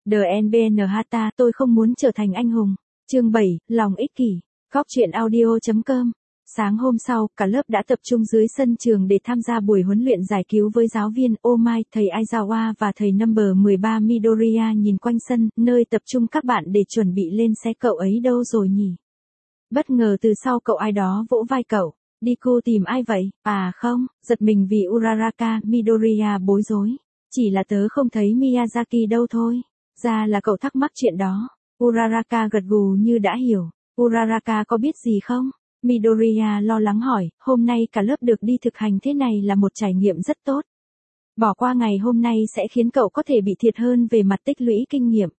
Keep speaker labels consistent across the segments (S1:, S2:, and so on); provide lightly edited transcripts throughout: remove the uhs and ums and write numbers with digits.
S1: DNBN Hata, tôi không muốn trở thành anh hùng. Chương 7, lòng ích kỷ. Góc truyện audio.com. Sáng hôm sau, cả lớp đã tập trung dưới sân trường để tham gia buổi huấn luyện giải cứu với giáo viên Omai, thầy Aizawa và thầy number 13 Midoriya nhìn quanh sân, nơi tập trung các bạn để chuẩn bị lên xe. Cậu ấy đâu rồi nhỉ? Bất ngờ từ sau cậu ai đó vỗ vai cậu. Deku tìm ai vậy? À không, giật mình vì Uraraka, Midoriya bối rối. Chỉ là tớ không thấy Miyazaki đâu thôi. Ra là cậu thắc mắc chuyện đó. Uraraka gật gù như đã hiểu. Uraraka có biết gì không? Midoriya lo lắng hỏi, hôm nay cả lớp được đi thực hành thế này là một trải nghiệm rất tốt. Bỏ qua ngày hôm nay sẽ khiến cậu có thể bị thiệt hơn về mặt tích lũy kinh nghiệm.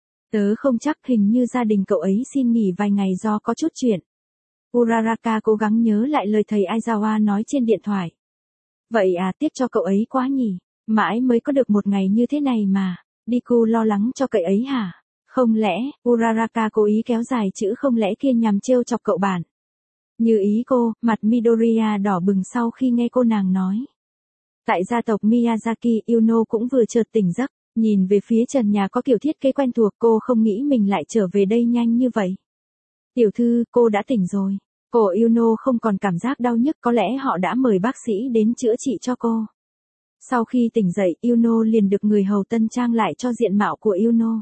S1: Tớ không chắc, hình như gia đình cậu ấy xin nghỉ vài ngày do có chút chuyện. Uraraka cố gắng nhớ lại lời thầy Aizawa nói trên điện thoại. Vậy à, tiếc cho cậu ấy quá nhỉ, mãi mới có được một ngày như thế này mà. Deku lo lắng cho cậu ấy hả? Không lẽ, Uraraka cố ý kéo dài chữ không lẽ kia nhằm trêu chọc cậu bạn. Như ý cô, mặt Midoriya đỏ bừng sau khi nghe cô nàng nói. Tại gia tộc Miyazaki, Yuno cũng vừa chợt tỉnh giấc, nhìn về phía trần nhà có kiểu thiết kế quen thuộc, cô không nghĩ mình lại trở về đây nhanh như vậy. Tiểu thư, cô đã tỉnh rồi. Cổ Yuno không còn cảm giác đau nhức, có lẽ họ đã mời bác sĩ đến chữa trị cho cô. Sau khi tỉnh dậy, Yuno liền được người hầu tân trang lại cho diện mạo của Yuno.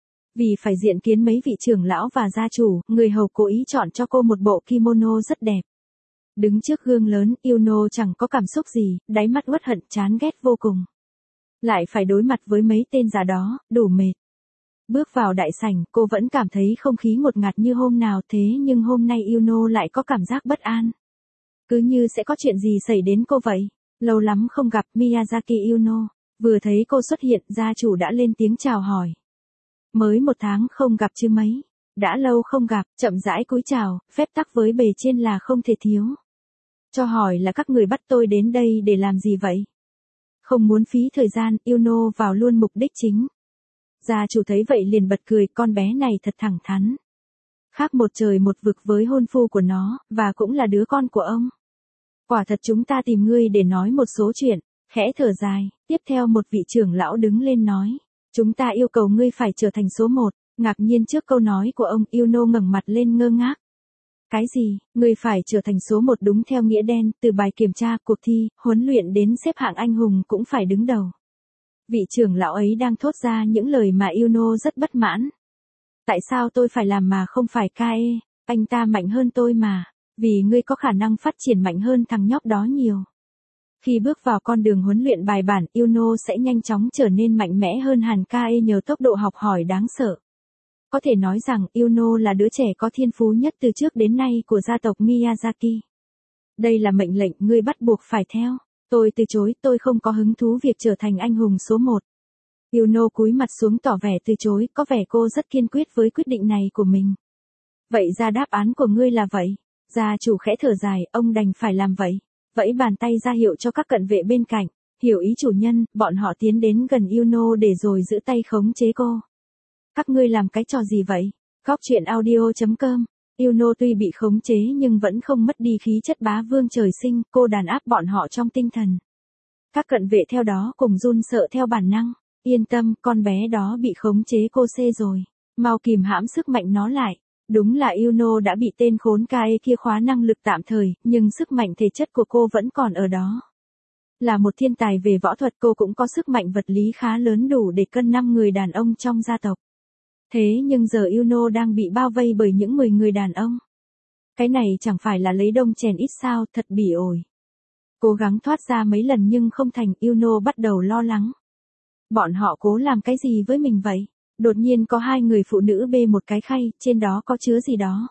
S1: Vì phải diện kiến mấy vị trưởng lão và gia chủ, người hầu cố ý chọn cho cô một bộ kimono rất đẹp. Đứng trước gương lớn, Yuno chẳng có cảm xúc gì, đáy mắt uất hận chán ghét vô cùng. Lại phải đối mặt với mấy tên già đó, đủ mệt. Bước vào đại sảnh, cô vẫn cảm thấy không khí ngột ngạt như hôm nào, thế nhưng hôm nay Yuno lại có cảm giác bất an. Cứ như sẽ có chuyện gì xảy đến cô vậy. Lâu lắm không gặp Miyazaki Yuno. Vừa thấy cô xuất hiện, gia chủ đã lên tiếng chào hỏi. Mới 1 tháng không gặp chứ mấy. Đã lâu không gặp, chậm rãi cúi chào, phép tắc với bề trên là không thể thiếu. Cho hỏi là các người bắt tôi đến đây để làm gì vậy? Không muốn phí thời gian, Yuno vào luôn mục đích chính. Gia chủ thấy vậy liền bật cười, con bé này thật thẳng thắn. Khác một trời một vực với hôn phu của nó, và cũng là đứa con của ông. Quả thật chúng ta tìm ngươi để nói một số chuyện. Khẽ thở dài, tiếp theo một vị trưởng lão đứng lên nói. Chúng ta yêu cầu ngươi phải trở thành số 1. Ngạc nhiên trước câu nói của ông, Yuno ngẩng mặt lên ngơ ngác. Cái gì, ngươi phải trở thành số 1 đúng theo nghĩa đen, từ bài kiểm tra, cuộc thi, huấn luyện đến xếp hạng anh hùng cũng phải đứng đầu. Vị trưởng lão ấy đang thốt ra những lời mà Yuno rất bất mãn. Tại sao tôi phải làm mà không phải Kae, anh ta mạnh hơn tôi mà, vì ngươi có khả năng phát triển mạnh hơn thằng nhóc đó nhiều. Khi bước vào con đường huấn luyện bài bản, Yuno sẽ nhanh chóng trở nên mạnh mẽ hơn hẳn Kae nhờ tốc độ học hỏi đáng sợ. Có thể nói rằng Yuno là đứa trẻ có thiên phú nhất từ trước đến nay của gia tộc Miyazaki. Đây là mệnh lệnh ngươi bắt buộc phải theo. Tôi từ chối, tôi không có hứng thú việc trở thành anh hùng số 1. Yuno cúi mặt xuống tỏ vẻ từ chối, có vẻ cô rất kiên quyết với quyết định này của mình. Vậy ra đáp án của ngươi là vậy. Gia chủ khẽ thở dài, ông đành phải làm vậy. Vẫy bàn tay ra hiệu cho các cận vệ bên cạnh. Hiểu ý chủ nhân, bọn họ tiến đến gần Yuno để rồi giữ tay khống chế cô. Các ngươi làm cái trò gì vậy? Góc truyện audio.com. Yuno tuy bị khống chế nhưng vẫn không mất đi khí chất bá vương trời sinh, cô đàn áp bọn họ trong tinh thần. Các cận vệ theo đó cùng run sợ theo bản năng. Yên tâm, con bé đó bị khống chế cô xê rồi. Mau kìm hãm sức mạnh nó lại. Đúng là Yuno đã bị tên khốn Kae kia khóa năng lực tạm thời, nhưng sức mạnh thể chất của cô vẫn còn ở đó. Là một thiên tài về võ thuật, cô cũng có sức mạnh vật lý khá lớn đủ để cân 5 người đàn ông trong gia tộc. Thế nhưng giờ Yuno đang bị bao vây bởi những 10 người đàn ông. Cái này chẳng phải là lấy đông chèn ít sao, thật bỉ ổi. Cố gắng thoát ra mấy lần nhưng không thành, Yuno bắt đầu lo lắng. Bọn họ cố làm cái gì với mình vậy? Đột nhiên có 2 người phụ nữ bê một cái khay, trên đó có chứa gì đó.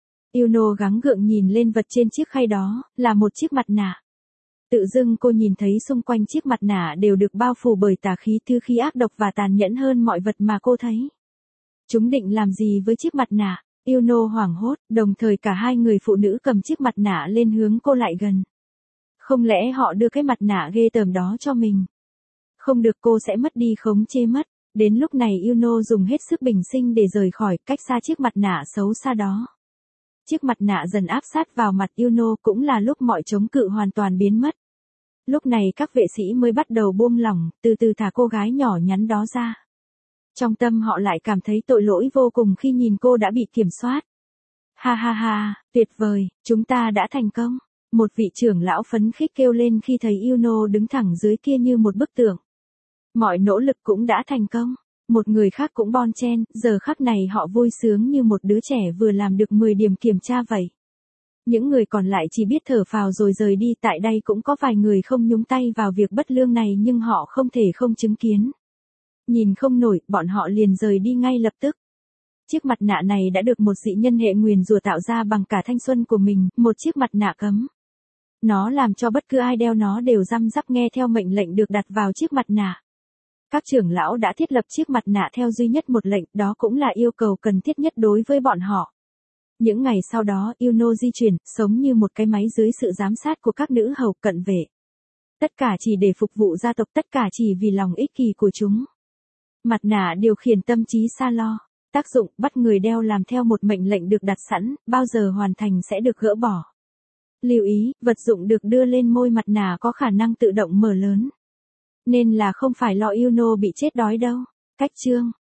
S1: Yuno gắng gượng nhìn lên vật trên chiếc khay đó, là một chiếc mặt nạ. Tự dưng cô nhìn thấy xung quanh chiếc mặt nạ đều được bao phủ bởi tà khí, thư khí ác độc và tàn nhẫn hơn mọi vật mà cô thấy. Chúng định làm gì với chiếc mặt nạ? Yuno hoảng hốt, đồng thời cả 2 người phụ nữ cầm chiếc mặt nạ lên hướng cô lại gần. Không lẽ họ đưa cái mặt nạ ghê tởm đó cho mình? Không được, cô sẽ mất đi khống chế mất. Đến lúc này Yuno dùng hết sức bình sinh để rời khỏi, cách xa chiếc mặt nạ xấu xa đó. Chiếc mặt nạ dần áp sát vào mặt Yuno, cũng là lúc mọi chống cự hoàn toàn biến mất. Lúc này các vệ sĩ mới bắt đầu buông lỏng, từ từ thả cô gái nhỏ nhắn đó ra. Trong tâm họ lại cảm thấy tội lỗi vô cùng khi nhìn cô đã bị kiểm soát. Ha ha ha, tuyệt vời, chúng ta đã thành công. Một vị trưởng lão phấn khích kêu lên khi thấy Yuno đứng thẳng dưới kia như một bức tượng. Mọi nỗ lực cũng đã thành công. Một người khác cũng bon chen, giờ khắc này họ vui sướng như một đứa trẻ vừa làm được 10 điểm kiểm tra vậy. Những người còn lại chỉ biết thở phào rồi rời đi, tại đây cũng có vài người không nhúng tay vào việc bất lương này nhưng họ không thể không chứng kiến. Nhìn không nổi, bọn họ liền rời đi ngay lập tức. Chiếc mặt nạ này đã được một dị nhân hệ nguyền rủa tạo ra bằng cả thanh xuân của mình, một chiếc mặt nạ cấm. Nó làm cho bất cứ ai đeo nó đều răm rắp nghe theo mệnh lệnh được đặt vào chiếc mặt nạ. Các trưởng lão đã thiết lập chiếc mặt nạ theo duy nhất một lệnh, đó cũng là yêu cầu cần thiết nhất đối với bọn họ. Những ngày sau đó, Yuno di chuyển, sống như một cái máy dưới sự giám sát của các nữ hầu cận vệ. Tất cả chỉ để phục vụ gia tộc, tất cả chỉ vì lòng ích kỷ của chúng. Mặt nạ điều khiển tâm trí Sa Lo. Tác dụng, bắt người đeo làm theo một mệnh lệnh được đặt sẵn, bao giờ hoàn thành sẽ được gỡ bỏ. Lưu ý, vật dụng được đưa lên môi mặt nạ có khả năng tự động mở lớn. Nên là không phải lo Yuno bị chết đói đâu. Cách chương